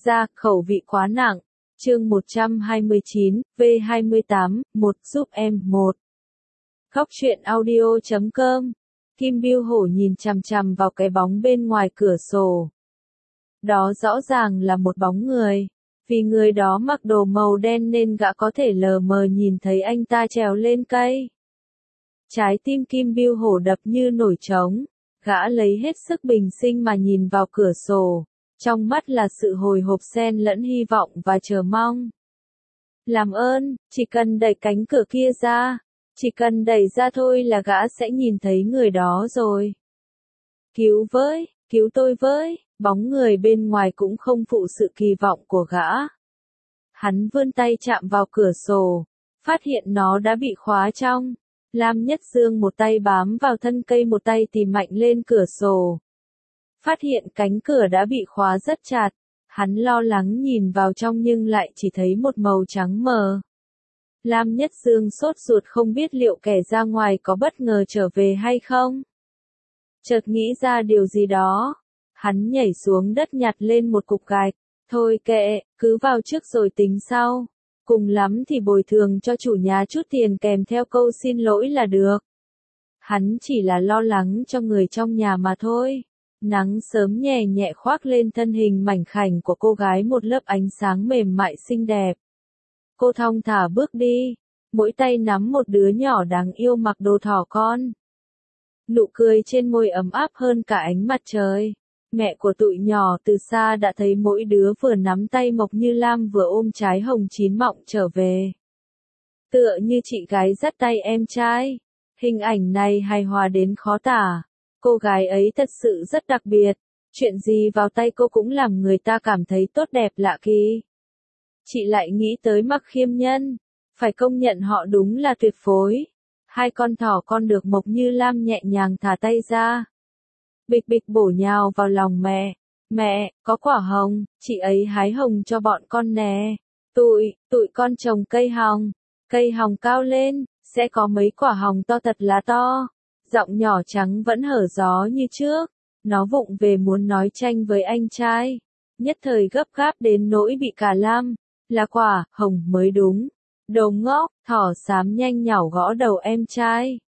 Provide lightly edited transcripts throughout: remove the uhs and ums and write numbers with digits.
ra, khẩu vị quá nặng. Chương 129, V28, 1 giúp em, 1. Khóc chuyện audio.com. Kim Bưu Hổ nhìn chằm chằm vào cái bóng bên ngoài cửa sổ. Đó rõ ràng là một bóng người. Vì người đó mặc đồ màu đen nên gã có thể lờ mờ nhìn thấy anh ta trèo lên cây. Trái tim Kim Bưu Hổ đập như nổi trống. Gã lấy hết sức bình sinh mà nhìn vào cửa sổ. Trong mắt là sự hồi hộp xen lẫn hy vọng và chờ mong. Làm ơn, chỉ cần đẩy cánh cửa kia ra. Chỉ cần đẩy ra thôi là gã sẽ nhìn thấy người đó rồi. Cứu với, cứu tôi với, bóng người bên ngoài cũng không phụ sự kỳ vọng của gã. Hắn vươn tay chạm vào cửa sổ, phát hiện nó đã bị khóa trong. Lam Nhất Dương một tay bám vào thân cây một tay tìm mạnh lên cửa sổ. Phát hiện cánh cửa đã bị khóa rất chặt, hắn lo lắng nhìn vào trong nhưng lại chỉ thấy một màu trắng mờ. Lam Nhất Dương sốt ruột không biết liệu kẻ ra ngoài có bất ngờ trở về hay không. Chợt nghĩ ra điều gì đó, hắn nhảy xuống đất nhặt lên một cục gạch. Thôi kệ, cứ vào trước rồi tính sau. Cùng lắm thì bồi thường cho chủ nhà chút tiền kèm theo câu xin lỗi là được. Hắn chỉ là lo lắng cho người trong nhà mà thôi. Nắng sớm nhẹ nhẹ khoác lên thân hình mảnh khảnh của cô gái một lớp ánh sáng mềm mại xinh đẹp. Cô thong thả bước đi, mỗi tay nắm một đứa nhỏ đáng yêu mặc đồ thỏ con. Nụ cười trên môi ấm áp hơn cả ánh mặt trời. Mẹ của tụi nhỏ từ xa đã thấy mỗi đứa vừa nắm tay Mộc Như Lam vừa ôm trái hồng chín mọng trở về. Tựa như chị gái dắt tay em trai. Hình ảnh này hài hòa đến khó tả. Cô gái ấy thật sự rất đặc biệt. Chuyện gì vào tay cô cũng làm người ta cảm thấy tốt đẹp lạ kỳ. Chị lại nghĩ tới Mặc Khiêm Nhân. Phải công nhận họ đúng là tuyệt phối. Hai con thỏ con được Mộc Như Lam nhẹ nhàng thả tay ra. Bịch bịch bổ nhào vào lòng mẹ. Mẹ, có quả hồng, chị ấy hái hồng cho bọn con nè. Tụi con trồng cây hồng cao lên, sẽ có mấy quả hồng to thật là to. Giọng nhỏ trắng vẫn hở gió như trước. Nó vụng về muốn nói tranh với anh trai. Nhất thời gấp gáp đến nỗi bị cả Lam. Là quả hồng mới đúng. Đồ ngốc, thỏ xám nhanh nhảu gõ đầu em trai.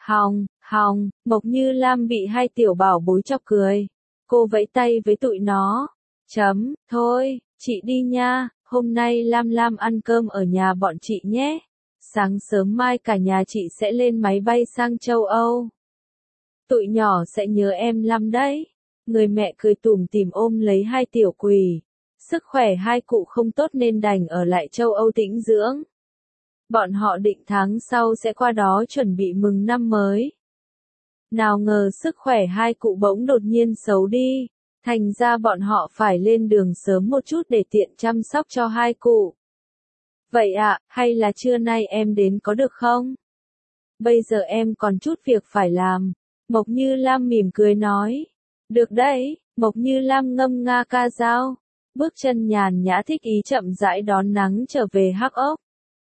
Hồng, Mộc Như Lam bị hai tiểu bảo bối chọc cười. Cô vẫy tay với tụi nó. Thôi, chị đi nha, hôm nay Lam ăn cơm ở nhà bọn chị nhé. Sáng sớm mai cả nhà chị sẽ lên máy bay sang châu Âu. Tụi nhỏ sẽ nhớ em lắm đấy. Người mẹ cười tủm tỉm ôm lấy hai tiểu quỷ. Sức khỏe hai cụ không tốt nên đành ở lại châu Âu tĩnh dưỡng. Bọn họ định tháng sau sẽ qua đó chuẩn bị mừng năm mới. Nào ngờ sức khỏe hai cụ bỗng đột nhiên xấu đi. Thành ra bọn họ phải lên đường sớm một chút để tiện chăm sóc cho hai cụ. Vậy ạ, hay là trưa nay em đến có được không? Bây giờ em còn chút việc phải làm. Mộc Như Lam mỉm cười nói. Được đấy, Mộc Như Lam ngâm nga ca dao. Bước chân nhàn nhã thích ý chậm rãi đón nắng trở về Hắc Ốc.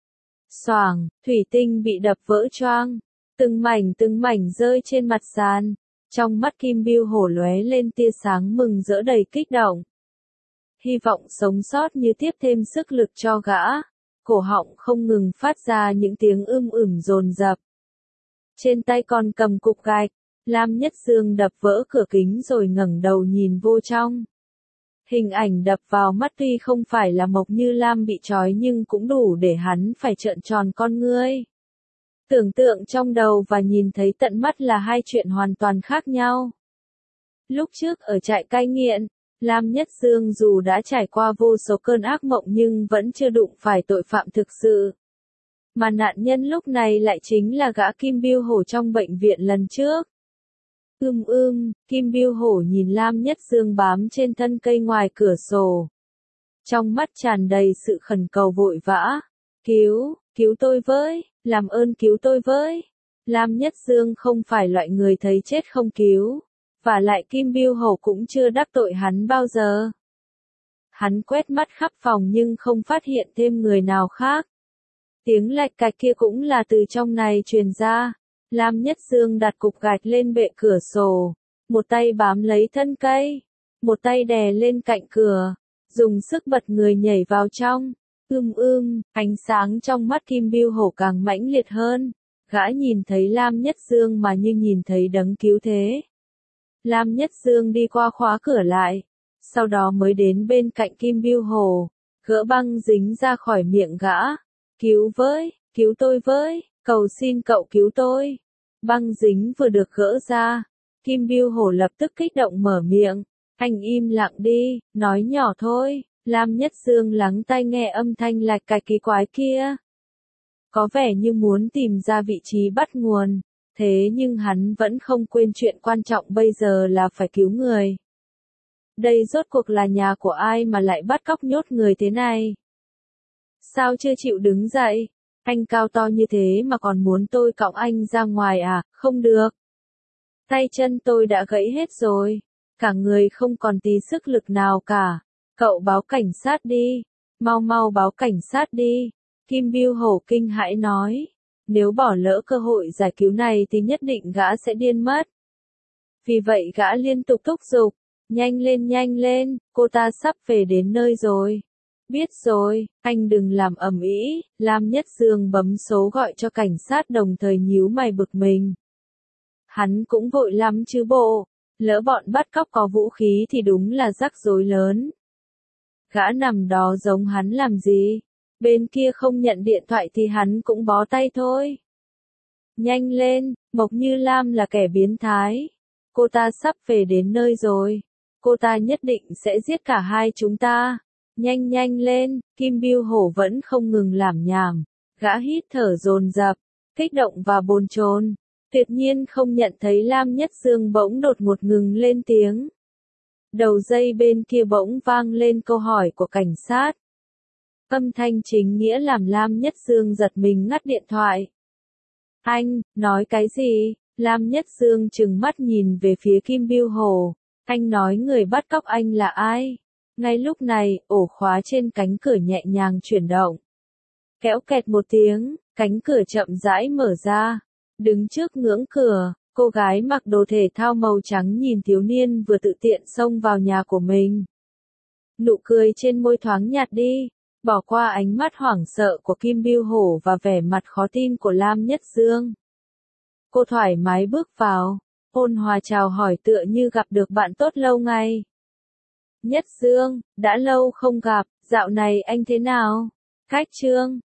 Xoàng, thủy tinh bị đập vỡ choang. Từng mảnh rơi trên mặt sàn. Trong mắt Kim Bưu Hổ lóe lên tia sáng mừng rỡ đầy kích động. Hy vọng sống sót như tiếp thêm sức lực cho gã. Cổ họng không ngừng phát ra những tiếng dồn dập. Trên tay còn cầm cục gạch. Lam Nhất Dương đập vỡ cửa kính rồi ngẩng đầu nhìn vô trong. Hình ảnh đập vào mắt tuy không phải là Mộc Như Lam bị trói nhưng cũng đủ để hắn phải trợn tròn con ngươi. Tưởng tượng trong đầu và nhìn thấy tận mắt là hai chuyện hoàn toàn khác nhau. Lúc trước ở trại cai nghiện, Lam Nhất Dương dù đã trải qua vô số cơn ác mộng nhưng vẫn chưa đụng phải tội phạm thực sự. Mà nạn nhân lúc này lại chính là gã Kim Bưu Hổ trong bệnh viện lần trước. Kim Bưu Hổ nhìn Lam Nhất Dương bám trên thân cây ngoài cửa sổ. Trong mắt tràn đầy sự khẩn cầu vội vã. Cứu tôi với, làm ơn cứu tôi với. Lam Nhất Dương không phải loại người thấy chết không cứu. Và lại Kim Bưu Hổ cũng chưa đắc tội hắn bao giờ. Hắn quét mắt khắp phòng nhưng không phát hiện thêm người nào khác. Tiếng lạch cạch kia cũng là từ trong này truyền ra. Lam Nhất Dương đặt cục gạch lên bệ cửa sổ. Một tay bám lấy thân cây. Một tay đè lên cạnh cửa. dùng sức bật người nhảy vào trong. Ánh sáng trong mắt Kim Bưu Hổ càng mãnh liệt hơn. Gã nhìn thấy Lam Nhất Dương mà như nhìn thấy đấng cứu thế. Lam Nhất Dương đi qua khóa cửa lại, sau đó mới đến bên cạnh Kim Bưu Hổ, gỡ băng dính ra khỏi miệng gã. Cứu tôi với, cầu xin cậu cứu tôi. Băng dính vừa được gỡ ra, Kim Bưu Hổ lập tức kích động mở miệng, anh im lặng đi, nói nhỏ thôi. Lam Nhất Dương lắng tai nghe âm thanh lạch cạch kỳ quái kia. Có vẻ như muốn tìm ra vị trí bắt nguồn, thế nhưng hắn vẫn không quên chuyện quan trọng bây giờ là phải cứu người. Đây rốt cuộc là nhà của ai mà lại bắt cóc nhốt người thế này? Sao chưa chịu đứng dậy? Anh cao to như thế mà còn muốn tôi cõng anh ra ngoài à? Không được. Tay chân tôi đã gãy hết rồi, cả người không còn tí sức lực nào cả. Cậu báo cảnh sát đi, mau báo cảnh sát đi. Kim Bưu Hổ kinh hãi nói, nếu bỏ lỡ cơ hội giải cứu này thì nhất định gã sẽ điên mất. Vì vậy gã liên tục thúc giục, nhanh lên, cô ta sắp về đến nơi rồi. Biết rồi, anh đừng làm ầm ĩ. Lam Nhất Dương bấm số gọi cho cảnh sát đồng thời nhíu mày bực mình. Hắn cũng vội lắm chứ bộ, lỡ bọn bắt cóc có vũ khí thì đúng là rắc rối lớn. Gã nằm đó giống hắn làm gì? Bên kia không nhận điện thoại thì hắn cũng bó tay thôi. Nhanh lên, Mộc Như Lam là kẻ biến thái. Cô ta sắp về đến nơi rồi. Cô ta nhất định sẽ giết cả hai chúng ta. Nhanh lên, Kim Bưu Hổ vẫn không ngừng lảm nhảm. Gã hít thở dồn dập, kích động và bồn chồn. Tuyệt nhiên không nhận thấy Lam Nhất Dương bỗng đột ngột ngừng lên tiếng. Đầu dây bên kia bỗng vang lên câu hỏi của cảnh sát. Âm thanh chính nghĩa làm Lam Nhất Dương giật mình ngắt điện thoại. Anh, nói cái gì? Lam Nhất Dương trừng mắt nhìn về phía Kim Bưu Hổ. Anh nói người bắt cóc anh là ai? Ngay lúc này, ổ khóa trên cánh cửa nhẹ nhàng chuyển động. Kéo kẹt một tiếng, cánh cửa chậm rãi mở ra. Đứng trước ngưỡng cửa, cô gái mặc đồ thể thao màu trắng nhìn thiếu niên vừa tự tiện xông vào nhà của mình. Nụ cười trên môi thoáng nhạt đi, bỏ qua ánh mắt hoảng sợ của Kim Bưu Hổ và vẻ mặt khó tin của Lam Nhất Dương. Cô thoải mái bước vào, ôn hòa chào hỏi tựa như gặp được bạn tốt lâu ngày. Nhất Dương, đã lâu không gặp, dạo này anh thế nào? Khách Trương,